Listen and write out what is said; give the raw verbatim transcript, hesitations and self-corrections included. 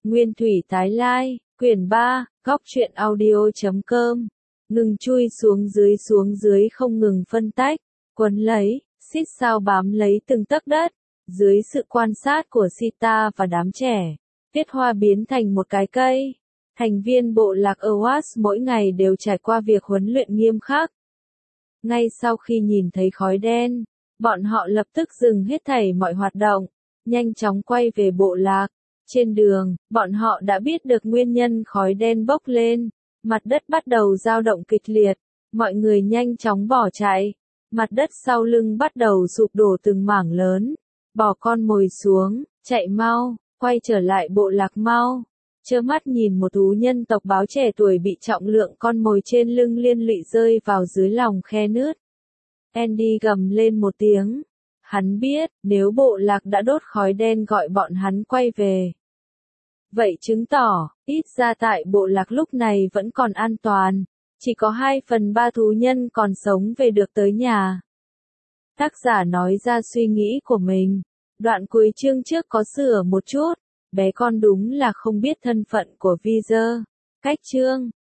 Nguyên thủy tái lai, quyển ba, góc truyện audio chấm com. Ngừng chui xuống dưới xuống dưới không ngừng phân tách, quấn lấy, xít sao bám lấy từng tấc đất. Dưới sự quan sát của Sita và đám trẻ, Tiết Hoa biến thành một cái cây. Thành viên bộ lạc Awas mỗi ngày đều trải qua việc huấn luyện nghiêm khắc. Ngay sau khi nhìn thấy khói đen, bọn họ lập tức dừng hết thảy mọi hoạt động, nhanh chóng quay về bộ lạc. Trên đường, bọn họ đã biết được nguyên nhân khói đen bốc lên, mặt đất bắt đầu dao động kịch liệt, mọi người nhanh chóng bỏ chạy, mặt đất sau lưng bắt đầu sụp đổ từng mảng lớn, bỏ con mồi xuống, chạy mau, quay trở lại bộ lạc mau. Trơ mắt nhìn một thú nhân tộc báo trẻ tuổi bị trọng lượng con mồi trên lưng liên lụy rơi vào dưới lòng khe nứt. Andy gầm lên một tiếng. Hắn biết, nếu bộ lạc đã đốt khói đen gọi bọn hắn quay về. Vậy chứng tỏ, ít ra tại bộ lạc lúc này vẫn còn an toàn. Chỉ có hai phần ba thú nhân còn sống về được tới nhà. Tác giả nói ra suy nghĩ của mình. Đoạn cuối chương trước có sửa một chút. Bé con đúng là không biết thân phận của Vizer. Cách chương